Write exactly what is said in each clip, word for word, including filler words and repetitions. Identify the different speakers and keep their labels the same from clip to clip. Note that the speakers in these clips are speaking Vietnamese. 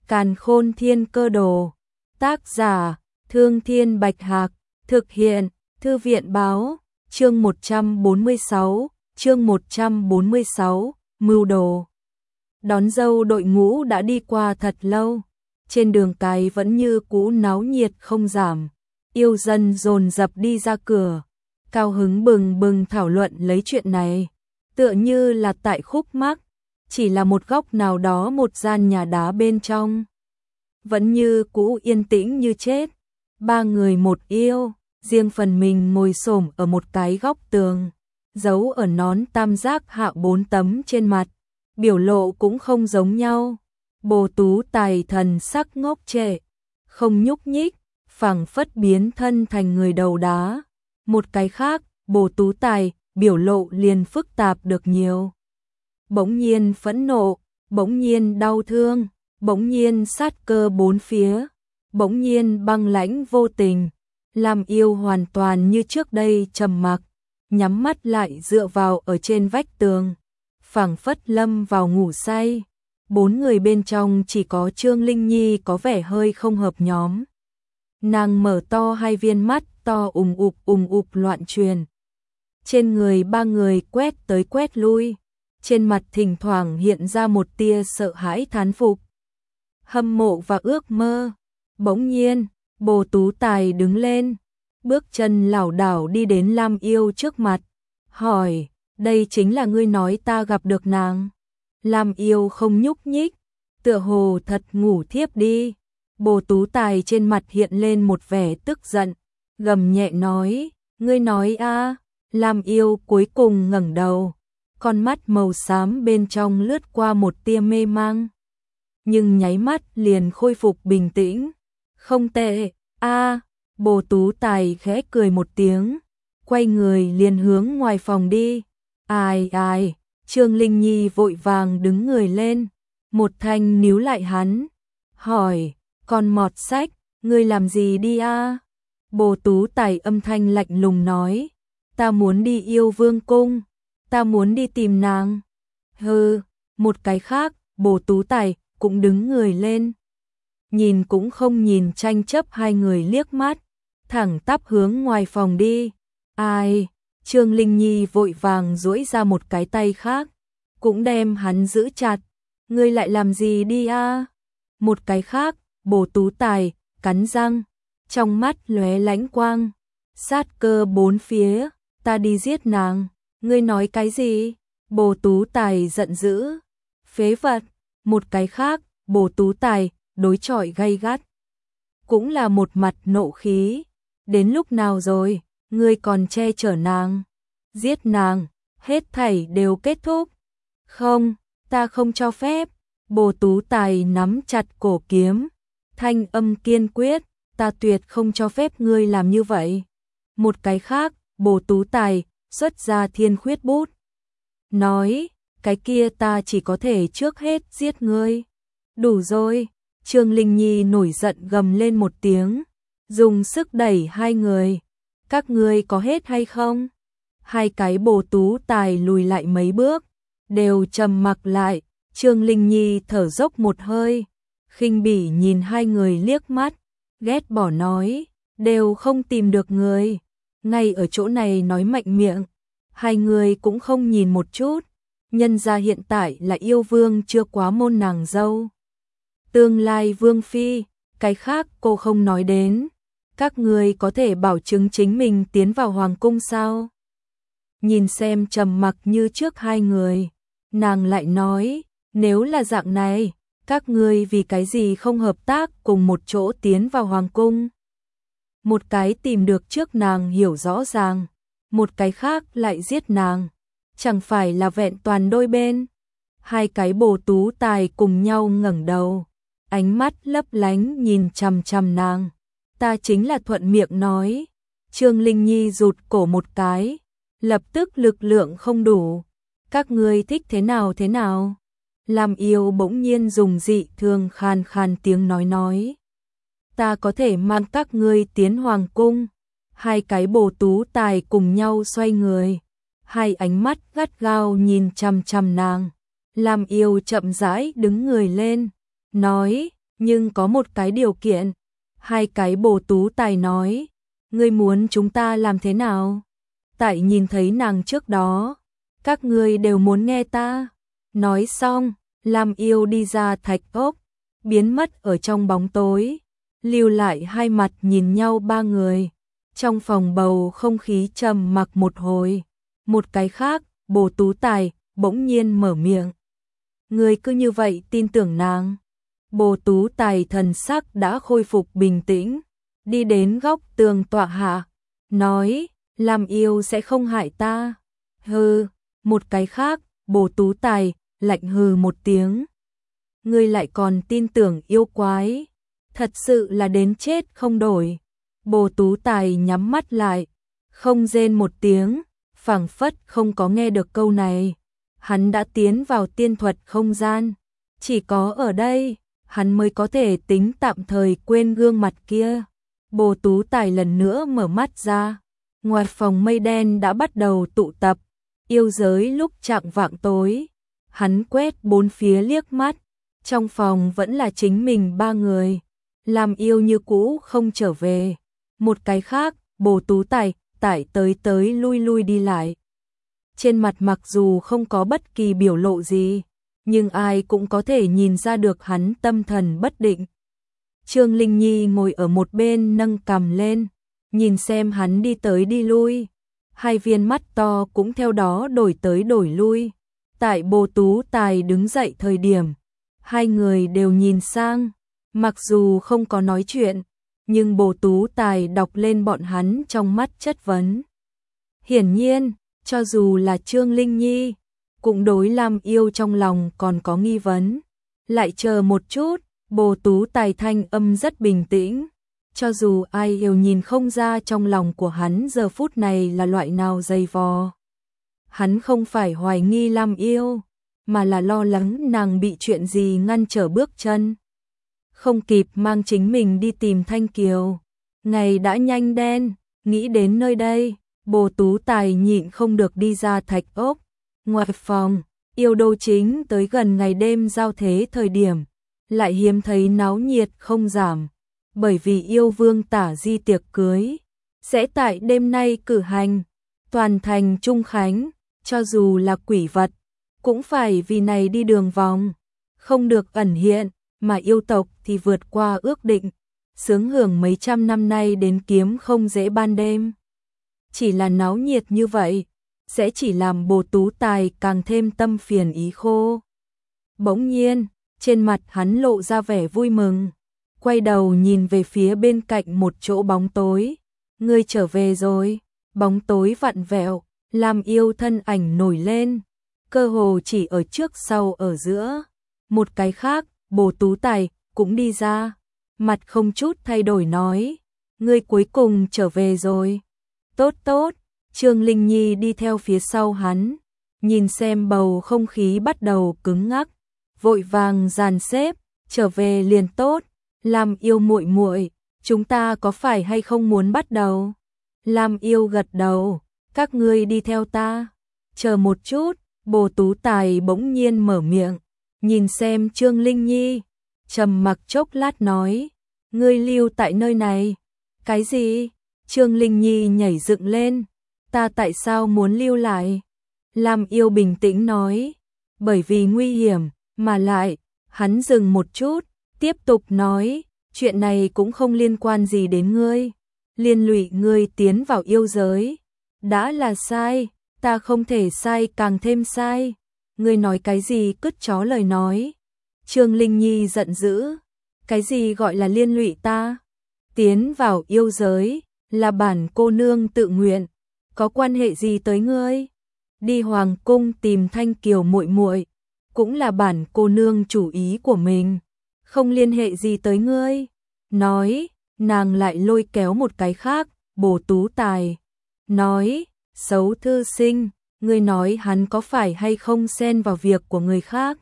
Speaker 1: Càn Khôn Thiên Cơ Đồ. Tác giả: Thương Thiên Bạch Hạc. Thực hiện: Thư viện Báo. Chương một trăm bốn mươi sáu, chương một trăm bốn mươi sáu, mưu đồ. Đón dâu đội ngũ đã đi qua thật lâu, trên đường cái vẫn như cũ náo nhiệt không giảm, yêu dân dồn dập đi ra cửa, cao hứng bừng bừng thảo luận lấy chuyện này, tựa như là tại khúc mắc, chỉ là một góc nào đó một gian nhà đá bên trong. Vẫn như cũ yên tĩnh như chết, ba người một yêu, riêng phần mình ngồi xổm ở một cái góc tường, giấu ở nón tam giác hạ bốn tấm trên mặt, biểu lộ cũng không giống nhau. Bồ Tú Tài thần sắc ngốc trệ, không nhúc nhích, phảng phất biến thân thành người đầu đá. Một cái khác, Bồ Tú Tài, biểu lộ liền phức tạp được nhiều. Bỗng nhiên phẫn nộ, bỗng nhiên đau thương, bỗng nhiên sát cơ bốn phía, bỗng nhiên băng lãnh vô tình. Lam Yêu hoàn toàn như trước đây trầm mặc, nhắm mắt lại dựa vào ở trên vách tường, phảng phất lâm vào ngủ say. Bốn người bên trong chỉ có Trương Linh Nhi có vẻ hơi không hợp nhóm. Nàng mở to hai viên mắt to ùng ục ùng ục loạn truyền. Trên người ba người quét tới quét lui, trên mặt thỉnh thoảng hiện ra một tia sợ hãi thán phục, hâm mộ và ước mơ. Bỗng nhiên, Bồ Tú Tài đứng lên, bước chân lảo đảo đi đến Lam Yêu trước mặt, hỏi: "Đây chính là ngươi nói ta gặp được nàng?" Lam Yêu không nhúc nhích, tựa hồ thật ngủ thiếp đi. Bồ Tú Tài trên mặt hiện lên một vẻ tức giận, gầm nhẹ nói: "Ngươi nói a?" Lam Yêu cuối cùng ngẩng đầu, con mắt màu xám bên trong lướt qua một tia mê mang, nhưng nháy mắt liền khôi phục bình tĩnh. "Không tệ, a." Bồ Tú Tài khẽ cười một tiếng, quay người liền hướng ngoài phòng đi. "Ai ai?" Trương Linh Nhi vội vàng đứng người lên, một thanh níu lại hắn, hỏi: "Con mọt sách, ngươi làm gì đi a?" Bồ Tú Tài âm thanh lạnh lùng nói: "Ta muốn đi Yêu Vương cung, ta muốn đi tìm nàng." "Hừ." Một cái khác, Bồ Tú Tài cũng đứng người lên, nhìn cũng không nhìn tranh chấp hai người liếc mắt, thẳng tắp hướng ngoài phòng đi. "Ai?" Trương Linh Nhi vội vàng duỗi ra một cái tay khác, cũng đem hắn giữ chặt. "Ngươi lại làm gì đi a?" Một cái khác, Bồ Tú Tài cắn răng, trong mắt lóe lánh quang, sát cơ bốn phía. "Ta đi giết nàng." "Ngươi nói cái gì?" Bồ Tú Tài giận dữ. "Phế vật." Một cái khác, Bồ Tú Tài đối chọi gay gắt, cũng là một mặt nộ khí. "Đến lúc nào rồi, ngươi còn che chở nàng? Giết nàng, hết thảy đều kết thúc." "Không, ta không cho phép." Bồ Tú Tài nắm chặt cổ kiếm, thanh âm kiên quyết: "Ta tuyệt không cho phép ngươi làm như vậy." Một cái khác, Bồ Tú Tài xuất ra thiên khuyết bút, nói: "Cái kia ta chỉ có thể trước hết giết ngươi." "Đủ rồi." Trương Linh Nhi nổi giận gầm lên một tiếng, dùng sức đẩy hai người. "Các ngươi có hết hay không?" Hai cái Bồ Tú Tài lùi lại mấy bước, đều trầm mặc lại. Trương Linh Nhi thở dốc một hơi, khinh bỉ nhìn hai người liếc mắt, ghét bỏ nói: "Đều không tìm được người, ngay ở chỗ này nói mạnh miệng, hai người cũng không nhìn một chút. Nhân gia hiện tại là yêu vương chưa quá môn nàng dâu, tương lai vương phi, cái khác cô không nói đến. Các người có thể bảo chứng chính mình tiến vào hoàng cung sao?" Nhìn xem trầm mặc như trước hai người, nàng lại nói: "Nếu là dạng này, các ngươi vì cái gì không hợp tác cùng một chỗ tiến vào hoàng cung?" Một cái tìm được trước nàng hiểu rõ ràng, một cái khác lại giết nàng, chẳng phải là vẹn toàn đôi bên. Hai cái Bồ Tú Tài cùng nhau ngẩng đầu, ánh mắt lấp lánh nhìn chằm chằm nàng. "Ta chính là thuận miệng nói." Trương Linh Nhi rụt cổ một cái, lập tức lực lượng không đủ. "Các ngươi thích thế nào thế nào?" Lam Yêu bỗng nhiên dùng dị thường khàn khàn tiếng nói nói: "Ta có thể mang các ngươi tiến hoàng cung." Hai cái Bồ Tú Tài cùng nhau xoay người, hai ánh mắt gắt gao nhìn chằm chằm nàng. Lam Yêu chậm rãi đứng người lên, nói: nhưng có một cái điều kiện. Hai cái Bồ Tú Tài nói, ngươi muốn chúng ta làm thế nào? Tại nhìn thấy nàng trước đó, các ngươi đều muốn nghe ta. Nói xong, Lam Yêu đi ra thạch ốc, biến mất ở trong bóng tối, lưu lại hai mặt nhìn nhau ba người. Trong phòng bầu không khí trầm mặc một hồi, một cái khác, Bồ Tú Tài bỗng nhiên mở miệng. Ngươi cứ như vậy tin tưởng nàng? Bồ Tú Tài thần sắc đã khôi phục bình tĩnh, đi đến góc tường tọa hạ, nói, Lam Yêu sẽ không hại ta. Hừ, một cái khác, Bồ Tú Tài lạnh hừ một tiếng. Ngươi lại còn tin tưởng yêu quái, thật sự là đến chết không đổi. Bồ Tú Tài nhắm mắt lại, không rên một tiếng, phảng phất không có nghe được câu này. Hắn đã tiến vào tiên thuật không gian, chỉ có ở đây, hắn mới có thể tính tạm thời quên gương mặt kia. Bồ Tú Tài lần nữa mở mắt ra, ngoài phòng mây đen đã bắt đầu tụ tập, yêu giới lúc chạng vạng tối. Hắn quét bốn phía liếc mắt, trong phòng vẫn là chính mình ba người, Lam Yêu như cũ không trở về. Một cái khác, Bồ Tú Tài, tải tới tới lui lui đi lại. Trên mặt mặc dù không có bất kỳ biểu lộ gì, nhưng ai cũng có thể nhìn ra được hắn tâm thần bất định. Trương Linh Nhi ngồi ở một bên nâng cằm lên, nhìn xem hắn đi tới đi lui. Hai viên mắt to cũng theo đó đổi tới đổi lui. Tại Bồ Tú Tài đứng dậy thời điểm, hai người đều nhìn sang, mặc dù không có nói chuyện, nhưng Bồ Tú Tài đọc lên bọn hắn trong mắt chất vấn. Hiển nhiên, cho dù là Trương Linh Nhi, cũng đối Lam Yêu trong lòng còn có nghi vấn. Lại chờ một chút, Bồ Tú Tài thanh âm rất bình tĩnh. Cho dù ai yêu nhìn không ra trong lòng của hắn giờ phút này là loại nào dày vò. Hắn không phải hoài nghi Lam Yêu, mà là lo lắng nàng bị chuyện gì ngăn trở bước chân. Không kịp mang chính mình đi tìm Thanh Kiều. Ngày đã nhanh đen, nghĩ đến nơi đây, Bồ Tú Tài nhịn không được đi ra thạch ốc. Ngoài phòng, yêu đô chính tới gần ngày đêm giao thế thời điểm, lại hiếm thấy náo nhiệt không giảm. Bởi vì yêu vương tả di tiệc cưới, sẽ tại đêm nay cử hành, toàn thành trung khánh, cho dù là quỷ vật, cũng phải vì này đi đường vòng, không được ẩn hiện, mà yêu tộc thì vượt qua ước định, sướng hưởng mấy trăm năm nay đến kiếm không dễ ban đêm. Chỉ là náo nhiệt như vậy, sẽ chỉ làm Bồ Tú Tài càng thêm tâm phiền ý khô. Bỗng nhiên, trên mặt hắn lộ ra vẻ vui mừng, quay đầu nhìn về phía bên cạnh một chỗ bóng tối. Ngươi trở về rồi. Bóng tối vặn vẹo, Lam Yêu thân ảnh nổi lên, cơ hồ chỉ ở trước sau ở giữa. Một cái khác, Bồ Tú Tài cũng đi ra, mặt không chút thay đổi nói, ngươi cuối cùng trở về rồi. Tốt tốt. Trương Linh Nhi đi theo phía sau hắn, nhìn xem bầu không khí bắt đầu cứng ngắc, vội vàng dàn xếp, trở về liền tốt. Lam Yêu muội muội, chúng ta có phải hay không muốn bắt đầu? Lam Yêu gật đầu, các ngươi đi theo ta. Chờ một chút, Bồ Tú Tài bỗng nhiên mở miệng, nhìn xem Trương Linh Nhi, trầm mặc chốc lát nói, ngươi lưu tại nơi này. Cái gì? Trương Linh Nhi nhảy dựng lên, ta tại sao muốn lưu lại? Lam Yêu bình tĩnh nói, bởi vì nguy hiểm, mà lại, hắn dừng một chút, tiếp tục nói, chuyện này cũng không liên quan gì đến ngươi, liên lụy ngươi tiến vào yêu giới, đã là sai, ta không thể sai càng thêm sai. Ngươi nói cái gì cứt chó lời nói? Trương Linh Nhi giận dữ, cái gì gọi là liên lụy ta? Tiến vào yêu giới, là bản cô nương tự nguyện, có quan hệ gì tới ngươi? Đi hoàng cung tìm Thanh Kiều muội muội, cũng là bản cô nương chủ ý của mình, không liên hệ gì tới ngươi. Nói, nàng lại lôi kéo một cái khác, Bồ Tú Tài. Nói, xấu thư sinh, ngươi nói hắn có phải hay không xen vào việc của người khác?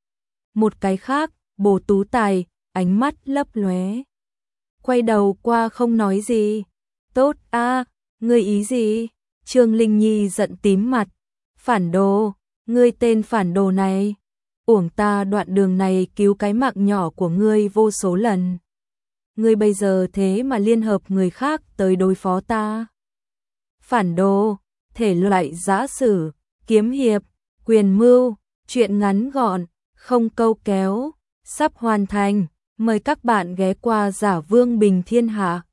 Speaker 1: Một cái khác, Bồ Tú Tài, ánh mắt lấp lóe, quay đầu qua không nói gì. Tốt a, ngươi ý gì? Trương Linh Nhi giận tím mặt, phản đồ, ngươi tên phản đồ này, uổng ta đoạn đường này cứu cái mạng nhỏ của ngươi vô số lần. Ngươi bây giờ thế mà liên hợp người khác tới đối phó ta. Phản đồ, thể loại giã sử, kiếm hiệp, quyền mưu, truyện ngắn gọn, không câu kéo, sắp hoàn thành. Mời các bạn ghé qua Giả Vương Bình Thiên Hạ.